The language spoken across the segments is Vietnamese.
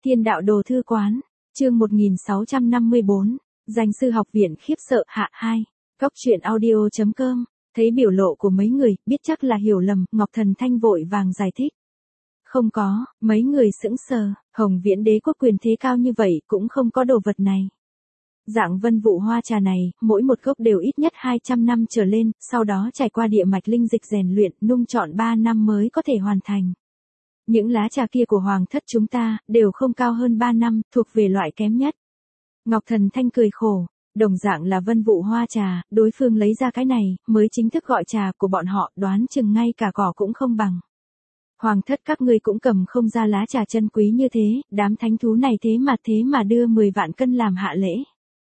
Thiên đạo đồ thư quán, chương 1654, danh sư học viện khiếp sợ hạ 2, Cóc truyện audio.com, thấy biểu lộ của mấy người, biết chắc là hiểu lầm, Ngọc Thần Thanh vội vàng giải thích. Không có, mấy người sững sờ, Hồng Viễn Đế quốc quyền thế cao như vậy cũng không có đồ vật này. Dạng vân vụ hoa trà này, mỗi một gốc đều ít nhất 200 năm trở lên, sau đó trải qua địa mạch linh dịch rèn luyện, nung trọn 3 năm mới có thể hoàn thành. Những lá trà kia của hoàng thất chúng ta, đều không cao hơn 3 năm, thuộc về loại kém nhất. Ngọc Thần Thanh cười khổ, đồng dạng là vân vụ hoa trà, đối phương lấy ra cái này, mới chính thức gọi trà của bọn họ, đoán chừng ngay cả cỏ cũng không bằng. Hoàng thất các ngươi cũng cầm không ra lá trà chân quý như thế, đám thánh thú này thế mà đưa 10 vạn cân làm hạ lễ.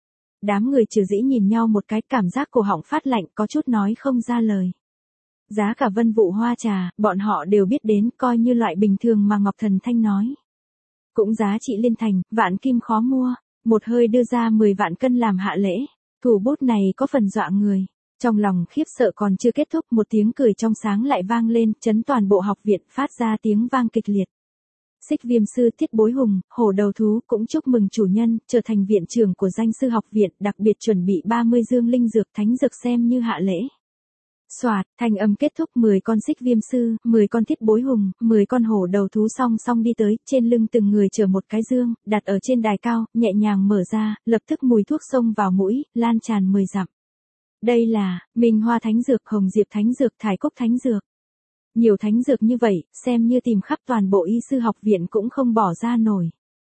Đám người trừ dĩ nhìn nhau một cái, cảm giác cổ họng phát lạnh, có chút nói không ra lời. Giá cả vân vụ hoa trà, bọn họ đều biết đến, coi như loại bình thường mà Ngọc Thần Thanh nói. Cũng giá trị liên thành, vạn kim khó mua, một hơi đưa ra 10 vạn cân làm hạ lễ. Thủ bút này có phần dọa người. Trong lòng khiếp sợ còn chưa kết thúc, một tiếng cười trong sáng lại vang lên, chấn toàn bộ học viện, phát ra tiếng vang kịch liệt. Xích Viêm sư Thiết Bối Hùng, hổ đầu thú cũng chúc mừng chủ nhân, trở thành viện trưởng của danh sư học viện, đặc biệt chuẩn bị 30 dương linh dược thánh dược xem như hạ lễ. Soạt, thanh âm kết thúc, 10 con Xích Viêm sư, 10 con Thiết Bối Hùng, 10 con hổ đầu thú song song đi tới, trên lưng từng người chở một cái dương, đặt ở trên đài cao, nhẹ nhàng mở ra, lập tức mùi thuốc xông vào mũi, lan tràn 10 dặm. Đây là Minh Hoa Thánh Dược, Hồng Diệp Thánh Dược, Thải Cúc Thánh Dược. Nhiều thánh dược như vậy, xem như tìm khắp toàn bộ y sư học viện cũng không bỏ ra nổi.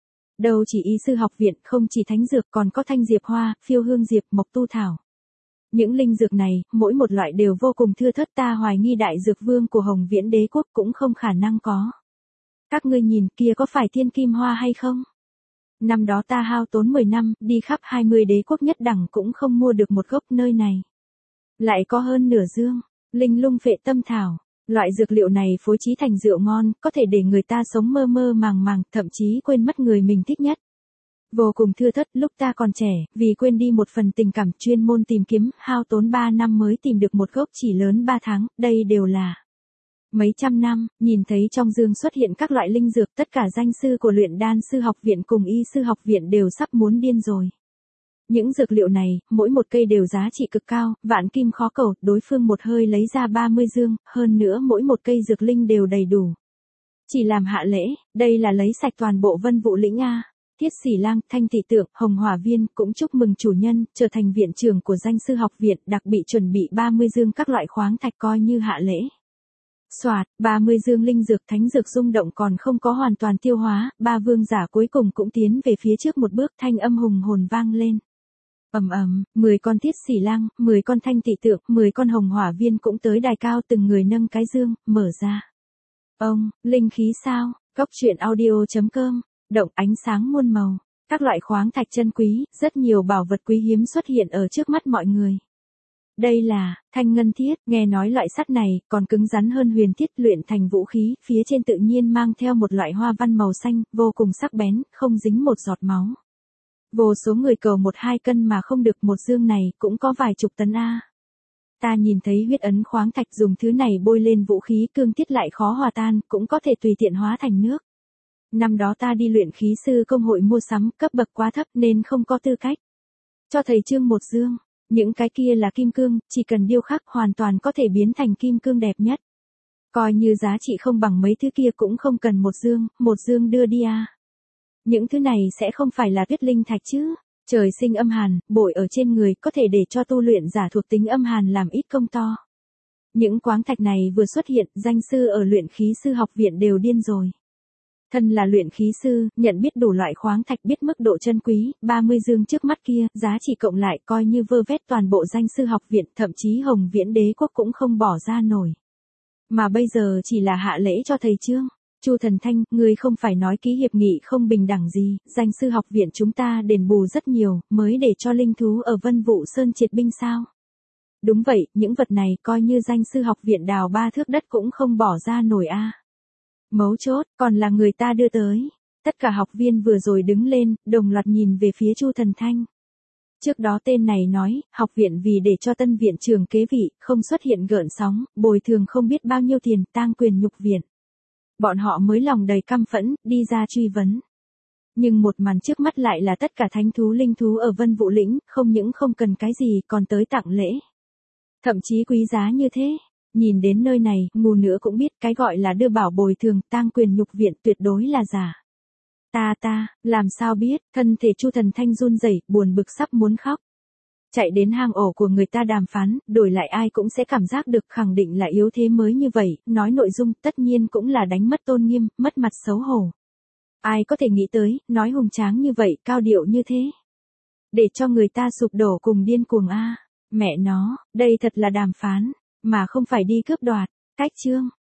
Đâu chỉ y sư học viện, không chỉ thánh dược còn có thanh diệp hoa, phiêu hương diệp, mộc tu thảo. Những linh dược này, mỗi một loại đều vô cùng thưa thớt, ta hoài nghi đại dược vương của Hồng Viễn Đế quốc cũng không khả năng có. Các ngươi nhìn kia có phải thiên kim hoa hay không? Năm đó ta hao tốn 10 năm, đi khắp 20 đế quốc nhất đẳng cũng không mua được một gốc nơi này. Lại có hơn nửa dương, linh lung phệ tâm thảo. Loại dược liệu này phối trí thành rượu ngon, có thể để người ta sống mơ mơ màng màng, thậm chí quên mất người mình thích nhất. Vô cùng thưa thớt, lúc ta còn trẻ, vì quên đi một phần tình cảm, chuyên môn tìm kiếm, hao tốn 3 năm mới tìm được một gốc chỉ lớn 3 tháng, đây đều là mấy trăm năm. Nhìn thấy trong dương xuất hiện các loại linh dược, tất cả danh sư của luyện đan sư học viện cùng y sư học viện đều sắp muốn điên rồi. Những dược liệu này, mỗi một cây đều giá trị cực cao, vạn kim khó cầu, đối phương một hơi lấy ra 30 dương, hơn nữa mỗi một cây dược linh đều đầy đủ. Chỉ làm hạ lễ, đây là lấy sạch toàn bộ vân vụ lĩnh A. Thiết Sỉ Lang, Thanh Thị Tượng, Hồng Hỏa Viên cũng chúc mừng chủ nhân, trở thành viện trưởng của danh sư học viện, đặc bị chuẩn bị 30 dương các loại khoáng thạch coi như hạ lễ. Soạt, 30 dương linh dược thánh dược rung động còn không có hoàn toàn tiêu hóa, ba vương giả cuối cùng cũng tiến về phía trước một bước, thanh âm hùng hồn vang lên. 10 con Thiết Sỉ Lang, 10 con Thanh Thị Tượng, 10 con Hồng Hỏa Viên cũng tới đài cao, từng người nâng cái dương, mở ra. Ông, linh khí sao? Cóc truyện audio.com, động ánh sáng muôn màu, các loại khoáng thạch chân quý, rất nhiều bảo vật quý hiếm xuất hiện ở trước mắt mọi người. Đây là thanh ngân thiết, nghe nói loại sắt này còn cứng rắn hơn huyền thiết, luyện thành vũ khí, phía trên tự nhiên mang theo một loại hoa văn màu xanh, vô cùng sắc bén, không dính một giọt máu. Vô số người cầu 1-2 cân mà không được, một dương này cũng có vài chục tấn A. Ta nhìn thấy huyết ấn khoáng thạch, dùng thứ này bôi lên vũ khí, cương thiết lại khó hòa tan, cũng có thể tùy tiện hóa thành nước. Năm đó ta đi luyện khí sư công hội mua sắm, cấp bậc quá thấp nên không có tư cách cho thầy trương một dương. Những cái kia là kim cương, chỉ cần điêu khắc hoàn toàn có thể biến thành kim cương đẹp nhất. Coi như giá trị không bằng mấy thứ kia cũng không cần một dương đưa đi A. Những thứ này sẽ không phải là tuyết linh thạch chứ? Trời sinh âm hàn, bội ở trên người có thể để cho tu luyện giả thuộc tính âm hàn làm ít công to. Những khoáng thạch này vừa xuất hiện, danh sư ở luyện khí sư học viện đều điên rồi. Thân là luyện khí sư, nhận biết đủ loại khoáng thạch, biết mức độ chân quý, 30 dương trước mắt kia, giá trị cộng lại coi như vơ vét toàn bộ danh sư học viện, thậm chí Hồng Viễn Đế quốc cũng không bỏ ra nổi. Mà bây giờ chỉ là hạ lễ cho thầy trương. Chu Thần Thanh, ngươi không phải nói ký hiệp nghị không bình đẳng gì, danh sư học viện chúng ta đền bù rất nhiều, mới để cho linh thú ở Vân Vụ Sơn triệt binh sao? Đúng vậy, những vật này coi như danh sư học viện đào 3 thước đất cũng không bỏ ra nổi A. Mấu chốt, còn là người ta đưa tới. Tất cả học viên vừa rồi đứng lên, đồng loạt nhìn về phía Chu Thần Thanh. Trước đó tên này nói, học viện vì để cho tân viện trưởng kế vị, không xuất hiện gợn sóng, bồi thường không biết bao nhiêu tiền, tang quyền nhục viện. Bọn họ mới lòng đầy căm phẫn, đi ra truy vấn. Nhưng một màn trước mắt lại là tất cả thánh thú linh thú ở Vân Vũ Lĩnh, không những không cần cái gì còn tới tặng lễ. Thậm chí quý giá như thế. Nhìn đến nơi này, ngu nữa cũng biết cái gọi là đưa bảo bồi thường, tang quyền nhục viện tuyệt đối là giả. Ta, làm sao biết, thân thể Chu Thần Thanh run rẩy, buồn bực sắp muốn khóc. Chạy đến hang ổ của người ta đàm phán, đổi lại ai cũng sẽ cảm giác được khẳng định là yếu thế mới như vậy, nói nội dung tất nhiên cũng là đánh mất tôn nghiêm, mất mặt xấu hổ. Ai có thể nghĩ tới, nói hùng tráng như vậy, cao điệu như thế. Để cho người ta sụp đổ cùng điên cuồng a. Mẹ nó, đây thật là đàm phán, mà không phải đi cướp đoạt. Cách chương